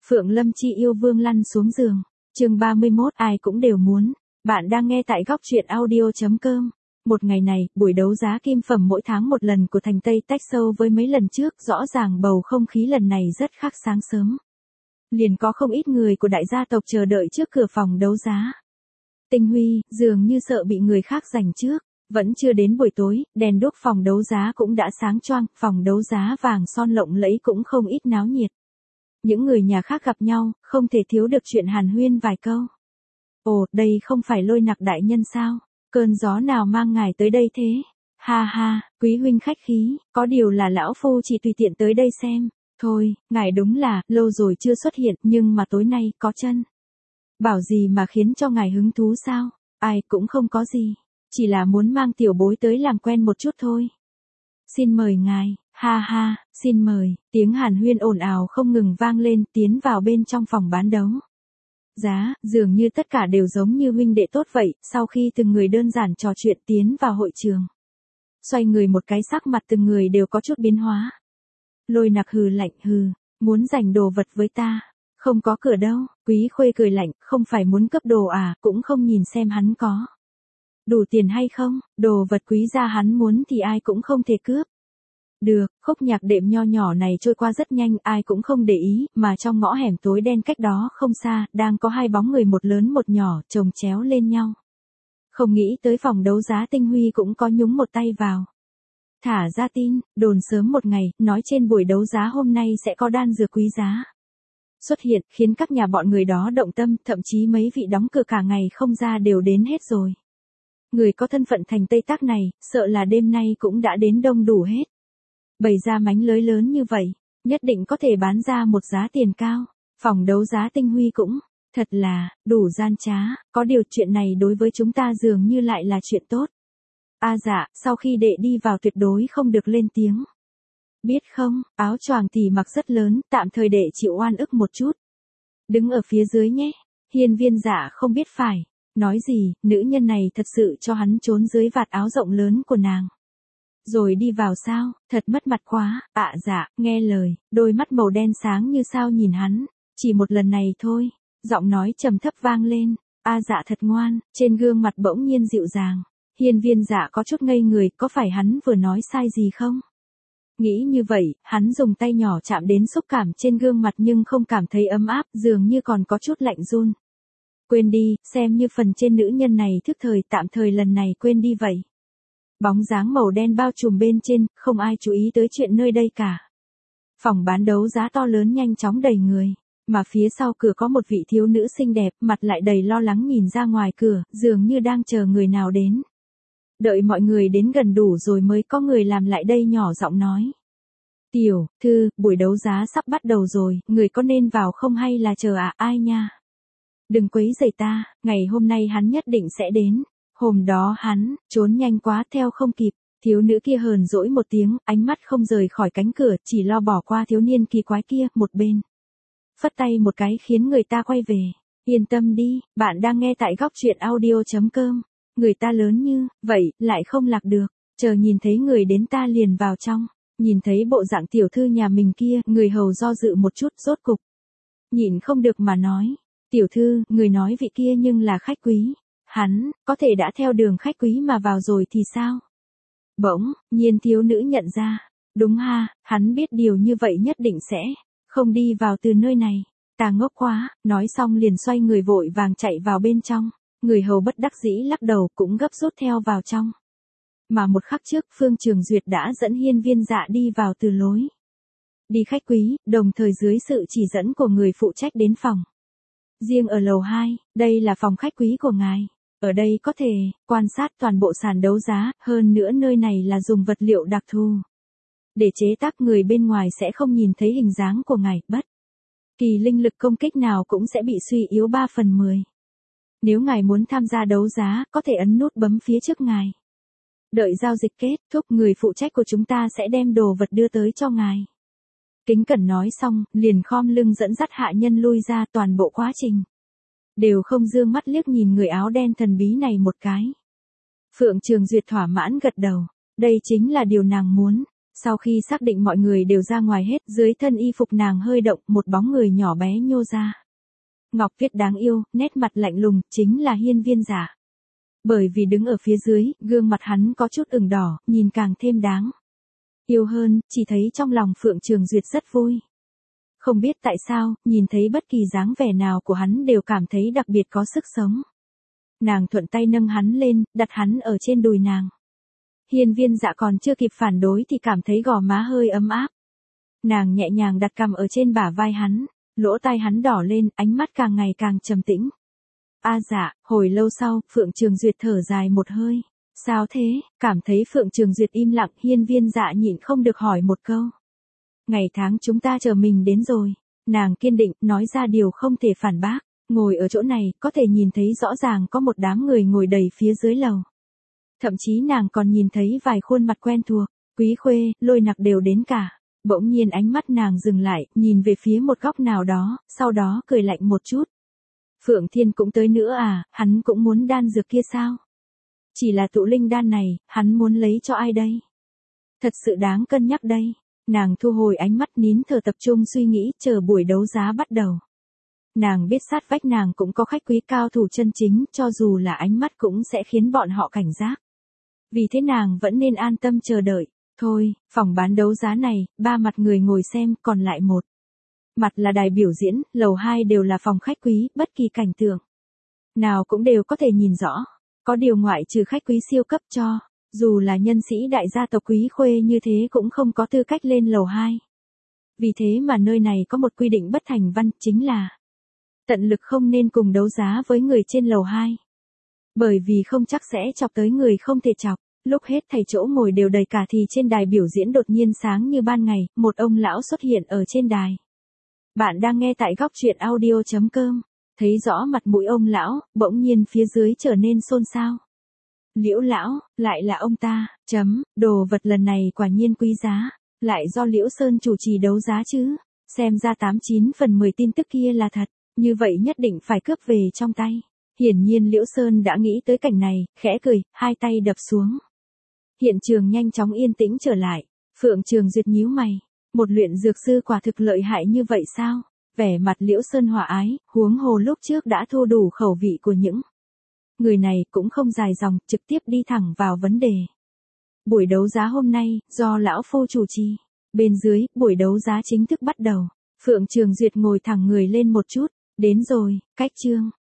Phượng Lâm Chi yêu vương lăn xuống giường. Chương 31 ai cũng đều muốn. Bạn đang nghe tại góc truyện audio.com. Một ngày này, buổi đấu giá kim phẩm mỗi tháng một lần của thành Tây tách sâu với mấy lần trước, rõ ràng bầu không khí lần này rất khác sáng sớm. Liền có không ít người của đại gia tộc chờ đợi trước cửa phòng đấu giá. Tinh Huy, dường như sợ bị người khác giành trước. Vẫn chưa đến buổi tối, đèn đuốc phòng đấu giá cũng đã sáng choang, phòng đấu giá vàng son lộng lẫy cũng không ít náo nhiệt. Những người nhà khác gặp nhau, không thể thiếu được chuyện hàn huyên vài câu. Ồ, đây không phải Lôi Nặc đại nhân sao? Cơn gió nào mang ngài tới đây thế? Ha ha, quý huynh khách khí, có điều là lão phu chỉ tùy tiện tới đây xem. Thôi, ngài đúng là, lâu rồi chưa xuất hiện, nhưng mà tối nay, có chân. Bảo gì mà khiến cho ngài hứng thú sao? Ai cũng không có gì. Chỉ là muốn mang tiểu bối tới làm quen một chút thôi. Xin mời ngài, ha ha, xin mời, tiếng hàn huyên ồn ào không ngừng vang lên, tiến vào bên trong phòng bán đấu giá, dường như tất cả đều giống như huynh đệ tốt vậy, sau khi từng người đơn giản trò chuyện tiến vào hội trường. Xoay người một cái sắc mặt từng người đều có chút biến hóa. Lôi Nặc hừ lạnh hừ, muốn giành đồ vật với ta, không có cửa đâu, Quý Khuê cười lạnh, không phải muốn cướp đồ à, cũng không nhìn xem hắn có đủ tiền hay không, đồ vật quý gia hắn muốn thì ai cũng không thể cướp. Được, khúc nhạc đệm nho nhỏ này trôi qua rất nhanh, ai cũng không để ý, mà trong ngõ hẻm tối đen cách đó không xa, đang có hai bóng người một lớn một nhỏ, chồng chéo lên nhau. Không nghĩ tới phòng đấu giá Tinh Huy cũng có nhúng một tay vào. Thả ra tin, đồn sớm một ngày, nói trên buổi đấu giá hôm nay sẽ có đan dược quý giá xuất hiện, khiến các nhà bọn người đó động tâm, thậm chí mấy vị đóng cửa cả ngày không ra đều đến hết rồi. Người có thân phận thành Tây Tác này, sợ là đêm nay cũng đã đến đông đủ hết. Bày ra mánh lới lớn như vậy, nhất định có thể bán ra một giá tiền cao. Phòng đấu giá Tinh Huy cũng, thật là, đủ gian trá, có điều chuyện này đối với chúng ta dường như lại là chuyện tốt. Dạ, sau khi đệ đi vào tuyệt đối không được lên tiếng. Biết không, áo choàng thì mặc rất lớn, tạm thời đệ chịu oan ức một chút. Đứng ở phía dưới nhé, Hiên Viên Dạ không biết phải nói gì, nữ nhân này thật sự cho hắn trốn dưới vạt áo rộng lớn của nàng. Rồi đi vào sao, thật mất mặt quá, dạ, nghe lời, đôi mắt màu đen sáng như sao nhìn hắn, chỉ một lần này thôi, giọng nói trầm thấp vang lên, dạ thật ngoan, trên gương mặt bỗng nhiên dịu dàng. Hiên Viên Dạ có chút ngây người, có phải hắn vừa nói sai gì không? Nghĩ như vậy, hắn dùng tay nhỏ chạm đến xúc cảm trên gương mặt nhưng không cảm thấy ấm áp, dường như còn có chút lạnh run. Quên đi, xem như phần trên nữ nhân này thức thời, tạm thời lần này quên đi vậy. Bóng dáng màu đen bao trùm bên trên, không ai chú ý tới chuyện nơi đây cả. Phòng bán đấu giá to lớn nhanh chóng đầy người, mà phía sau cửa có một vị thiếu nữ xinh đẹp, mặt lại đầy lo lắng nhìn ra ngoài cửa, dường như đang chờ người nào đến. Đợi mọi người đến gần đủ rồi mới có người làm lại đây nhỏ giọng nói. Tiểu thư, buổi đấu giá sắp bắt đầu rồi, người có nên vào không hay là chờ ai nha? Đừng quấy rầy ta, ngày hôm nay hắn nhất định sẽ đến. Hôm đó hắn, trốn nhanh quá theo không kịp, thiếu nữ kia hờn dỗi một tiếng, ánh mắt không rời khỏi cánh cửa, chỉ lo bỏ qua thiếu niên kỳ quái kia, một bên. Phất tay một cái khiến người ta quay về. Yên tâm đi, bạn đang nghe tại góc truyện audio.com. Người ta lớn như, vậy, lại không lạc được, chờ nhìn thấy người đến ta liền vào trong. Nhìn thấy bộ dạng tiểu thư nhà mình kia, người hầu do dự một chút, rốt cục. Nhịn không được mà nói. Tiểu thư, người nói vị kia nhưng là khách quý. Hắn, có thể đã theo đường khách quý mà vào rồi thì sao? Bỗng, nhiên thiếu nữ nhận ra. Đúng ha, hắn biết điều như vậy nhất định sẽ không đi vào từ nơi này. Ta ngốc quá, nói xong liền xoay người vội vàng chạy vào bên trong. Người hầu bất đắc dĩ lắc đầu cũng gấp rút theo vào trong. Mà một khắc trước Phương Trường Duyệt đã dẫn Hiên Viên Dạ đi vào từ lối đi khách quý, đồng thời dưới sự chỉ dẫn của người phụ trách đến phòng. Riêng ở lầu 2, đây là phòng khách quý của ngài. Ở đây có thể quan sát toàn bộ sàn đấu giá, hơn nữa nơi này là dùng vật liệu đặc thù. Để chế tác người bên ngoài sẽ không nhìn thấy hình dáng của ngài, bất kỳ linh lực công kích nào cũng sẽ bị suy yếu 3/10. Nếu ngài muốn tham gia đấu giá, có thể ấn nút bấm phía trước ngài. Đợi giao dịch kết thúc, người phụ trách của chúng ta sẽ đem đồ vật đưa tới cho ngài. Kính cẩn nói xong, liền khom lưng dẫn dắt hạ nhân lui ra, toàn bộ quá trình đều không dương mắt liếc nhìn người áo đen thần bí này một cái. Phượng Trường Duyệt thỏa mãn gật đầu, đây chính là điều nàng muốn. Sau khi xác định mọi người đều ra ngoài hết, dưới thân y phục nàng hơi động, một bóng người nhỏ bé nhô ra. Ngọc Viết đáng yêu, nét mặt lạnh lùng, chính là Hiên Viên Dạ. Bởi vì đứng ở phía dưới, gương mặt hắn có chút ửng đỏ, nhìn càng thêm đáng yêu hơn, chỉ thấy trong lòng Phượng Trường Duyệt rất vui. Không biết tại sao, nhìn thấy bất kỳ dáng vẻ nào của hắn đều cảm thấy đặc biệt có sức sống. Nàng thuận tay nâng hắn lên, đặt hắn ở trên đùi nàng. Hiên Viên Dạ còn chưa kịp phản đối thì cảm thấy gò má hơi ấm áp. Nàng nhẹ nhàng đặt cằm ở trên bả vai hắn, lỗ tai hắn đỏ lên, ánh mắt càng ngày càng trầm tĩnh. Dạ, hồi lâu sau, Phượng Trường Duyệt thở dài một hơi. Sao thế? Cảm thấy Phượng Trường Duyệt im lặng, Hiên Viên Dạ nhịn không được hỏi một câu. Ngày tháng chúng ta chờ mình đến rồi. Nàng kiên định, nói ra điều không thể phản bác. Ngồi ở chỗ này, có thể nhìn thấy rõ ràng có một đám người ngồi đầy phía dưới lầu. Thậm chí nàng còn nhìn thấy vài khuôn mặt quen thuộc, Quý Khuê, Lôi Nặc đều đến cả. Bỗng nhiên ánh mắt nàng dừng lại, nhìn về phía một góc nào đó, sau đó cười lạnh một chút. Phượng Thiên cũng tới nữa à, hắn cũng muốn đan dược kia sao? Chỉ là tụ linh đan này, hắn muốn lấy cho ai đây? Thật sự đáng cân nhắc đây. Nàng thu hồi ánh mắt nín thở tập trung suy nghĩ, chờ buổi đấu giá bắt đầu. Nàng biết sát vách nàng cũng có khách quý cao thủ chân chính, cho dù là ánh mắt cũng sẽ khiến bọn họ cảnh giác. Vì thế nàng vẫn nên an tâm chờ đợi. Thôi, phòng bán đấu giá này, 3 mặt người ngồi xem, còn lại 1 mặt là đài biểu diễn, lầu 2 đều là phòng khách quý, bất kỳ cảnh tượng nào cũng đều có thể nhìn rõ. Có điều ngoại trừ khách quý siêu cấp cho, dù là nhân sĩ đại gia tộc Quý Khuê như thế cũng không có tư cách lên lầu 2. Vì thế mà nơi này có một quy định bất thành văn, chính là tận lực không nên cùng đấu giá với người trên lầu 2. Bởi vì không chắc sẽ chọc tới người không thể chọc. Lúc hết thầy chỗ ngồi đều đầy cả thì trên đài biểu diễn đột nhiên sáng như ban ngày, một ông lão xuất hiện ở trên đài. Bạn đang nghe tại góc truyện audio.com. Thấy rõ mặt mũi ông lão, bỗng nhiên phía dưới trở nên xôn xao. Liễu lão, lại là ông ta, đồ vật lần này quả nhiên quý giá, lại do Liễu Sơn chủ trì đấu giá chứ. Xem ra 89 phần 10 tin tức kia là thật, như vậy nhất định phải cướp về trong tay. Hiển nhiên Liễu Sơn đã nghĩ tới cảnh này, khẽ cười, hai tay đập xuống. Hiện trường nhanh chóng yên tĩnh trở lại. Phượng Trường Duyệt nhíu mày. Một luyện dược sư quả thực lợi hại như vậy sao? Vẻ mặt Liễu Sơn hòa ái, huống hồ lúc trước đã thu đủ khẩu vị của những người này, cũng không dài dòng, trực tiếp đi thẳng vào vấn đề. Buổi đấu giá hôm nay, do lão phu chủ trì. Bên dưới, buổi đấu giá chính thức bắt đầu. Phượng Trường Duyệt ngồi thẳng người lên một chút. Đến rồi, cách chương.